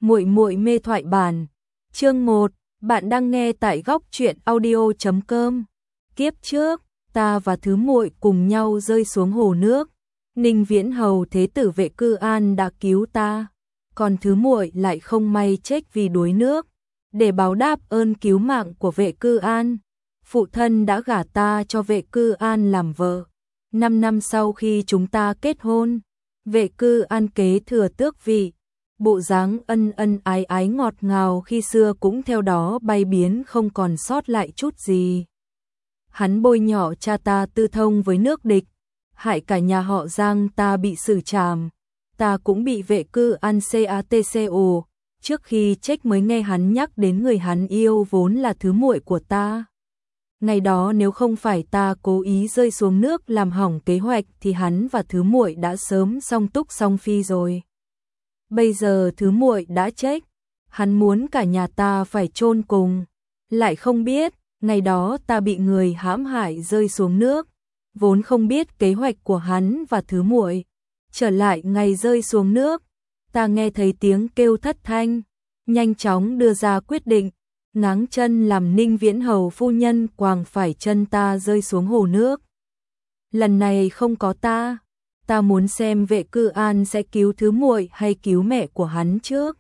Muội muội mê thoại bản. Chương 1, bạn đang nghe tại góc truyện audio.com. Kiếp trước, ta và thứ muội cùng nhau rơi xuống hồ nước. Ninh Viễn Hầu thế tử Vệ Cư An đã cứu ta, còn thứ muội lại không may chết vì đuối nước. Để báo đáp ơn cứu mạng của Vệ Cư An, phụ thân đã gả ta cho Vệ Cư An làm vợ. 5 năm sau khi chúng ta kết hôn, Vệ Cư An kế thừa tước vị. Bộ dáng ân ân ái ái ngọt ngào khi xưa cũng theo đó bay biến không còn sót lại chút gì. Hắn bôi nhọ cha ta tư thông với nước địch, hại cả nhà họ Giang ta bị xử trảm. Ta cũng bị Vệ Cư An CATCO, trước khi chết mới nghe hắn nhắc đến người hắn yêu vốn là thứ muội của ta. Ngày đó nếu không phải ta cố ý rơi xuống nước làm hỏng kế hoạch thì hắn và thứ muội đã sớm song túc song phi rồi. Bây giờ thứ muội đã chết, hắn muốn cả nhà ta phải chôn cùng, lại không biết, ngày đó ta bị người hãm hại rơi xuống nước, vốn không biết kế hoạch của hắn và thứ muội. Trở lại ngày rơi xuống nước, ta nghe thấy tiếng kêu thất thanh, nhanh chóng đưa ra quyết định, ngáng chân làm Ninh Viễn Hầu phu nhân quàng phải chân ta rơi xuống hồ nước. Lần này không có ta muốn xem Vệ Cư An sẽ cứu thứ muội hay cứu mẹ của hắn trước.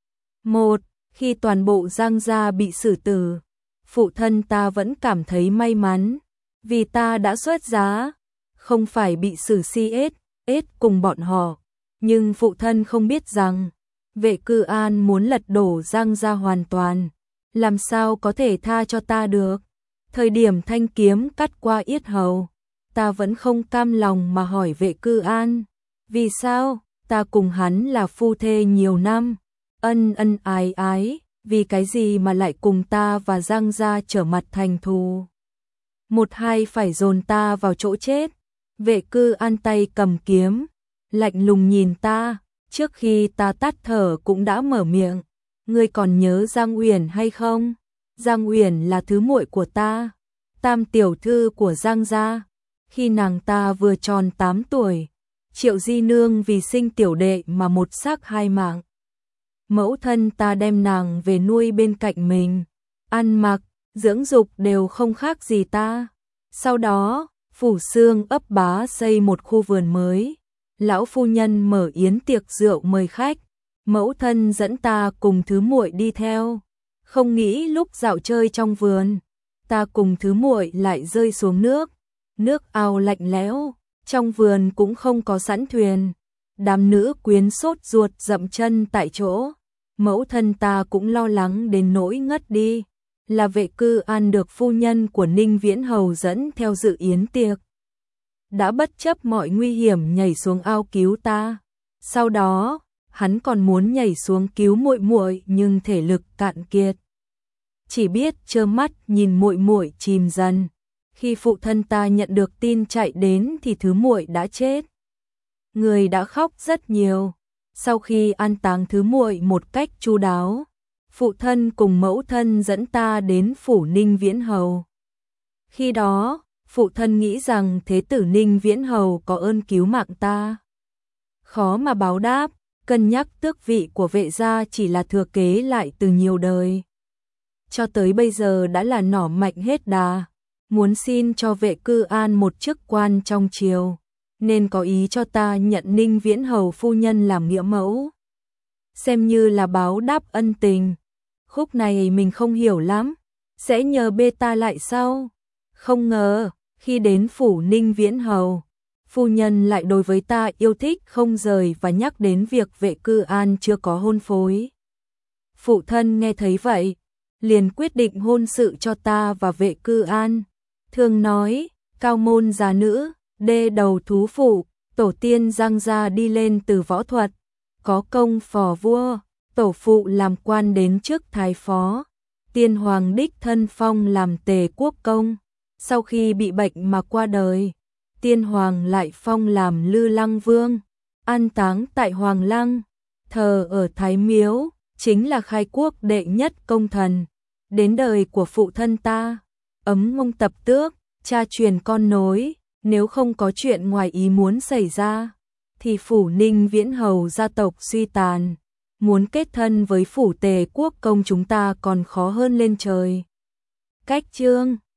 Khi toàn bộ Giang gia bị xử tử, phụ thân ta vẫn cảm thấy may mắn, vì ta đã xuất giá, không phải bị xử CS cùng bọn họ. Nhưng phụ thân không biết rằng, Vệ Cư An muốn lật đổ Giang gia hoàn toàn, làm sao có thể tha cho ta được. Thời điểm thanh kiếm cắt qua yết hầu, ta vẫn không cam lòng mà hỏi Vệ Cư An, vì sao, ta cùng hắn là phu thê nhiều năm, ân ân ái ái, vì cái gì mà lại cùng ta và Giang gia trở mặt thành thù. Hai phải dồn ta vào chỗ chết. Vệ Cư An tay cầm kiếm, lạnh lùng nhìn ta, trước khi ta tắt thở cũng đã mở miệng, ngươi còn nhớ Giang Uyển hay không? Giang Uyển là thứ muội của ta, tam tiểu thư của Giang gia. Khi nàng ta vừa tròn 8 tuổi, Triệu Di Nương vì sinh tiểu đệ mà một xác hai mạng. Mẫu thân ta đem nàng về nuôi bên cạnh mình, ăn mặc, dưỡng dục đều không khác gì ta. Sau đó, Phủ Xương ấp bá xây một khu vườn mới, lão phu nhân mở yến tiệc rượu mời khách, mẫu thân dẫn ta cùng thứ muội đi theo. Không nghĩ lúc dạo chơi trong vườn, ta cùng thứ muội lại rơi xuống nước. Nước ao lạnh lẽo, trong vườn cũng không có sẵn thuyền. Đám nữ quyến sốt ruột dậm chân tại chỗ. Mẫu thân ta cũng lo lắng đến nỗi ngất đi. Là Vệ Cư An được phu nhân của Ninh Viễn Hầu dẫn theo dự yến tiệc, đã bất chấp mọi nguy hiểm nhảy xuống ao cứu ta. Sau đó, hắn còn muốn nhảy xuống cứu muội muội nhưng thể lực cạn kiệt, chỉ biết trơ mắt nhìn muội muội chìm dần. Khi phụ thân ta nhận được tin chạy đến thì thứ muội đã chết. Người đã khóc rất nhiều. Sau khi an táng thứ muội một cách chu đáo, phụ thân cùng mẫu thân dẫn ta đến phủ Ninh Viễn Hầu. Khi đó, phụ thân nghĩ rằng thế tử Ninh Viễn Hầu có ơn cứu mạng ta, khó mà báo đáp, cân nhắc tước vị của Vệ gia chỉ là thừa kế lại từ nhiều đời. Cho tới bây giờ đã là nỏ mạnh hết đà, muốn xin cho Vệ Cư An một chức quan trong triều, nên có ý cho ta nhận Ninh Viễn Hầu phu nhân làm nghĩa mẫu, xem như là báo đáp ân tình. Khúc này mình không hiểu lắm, sẽ nhờ bê ta lại sau. Không ngờ, khi đến phủ Ninh Viễn Hầu, phu nhân lại đối với ta yêu thích không rời và nhắc đến việc Vệ Cư An chưa có hôn phối. Phụ thân nghe thấy vậy, liền quyết định hôn sự cho ta và Vệ Cư An. Thường nói, cao môn già nữ, đê đầu thú phụ, tổ tiên Giang gia đi lên từ võ thuật, có công phò vua, tổ phụ làm quan đến trước thái phó, tiên hoàng đích thân phong làm tề quốc công. Sau khi bị bệnh mà qua đời, tiên hoàng lại phong làm Lư Lăng Vương, an táng tại Hoàng Lăng, thờ ở Thái Miếu, chính là khai quốc đệ nhất công thần. Đến đời của phụ thân ta, ấm ngông tập tước, cha truyền con nối, nếu không có chuyện ngoài ý muốn xảy ra, thì phủ Ninh Viễn Hầu gia tộc suy tàn, muốn kết thân với phủ Tề quốc công chúng ta còn khó hơn lên trời. Cách chương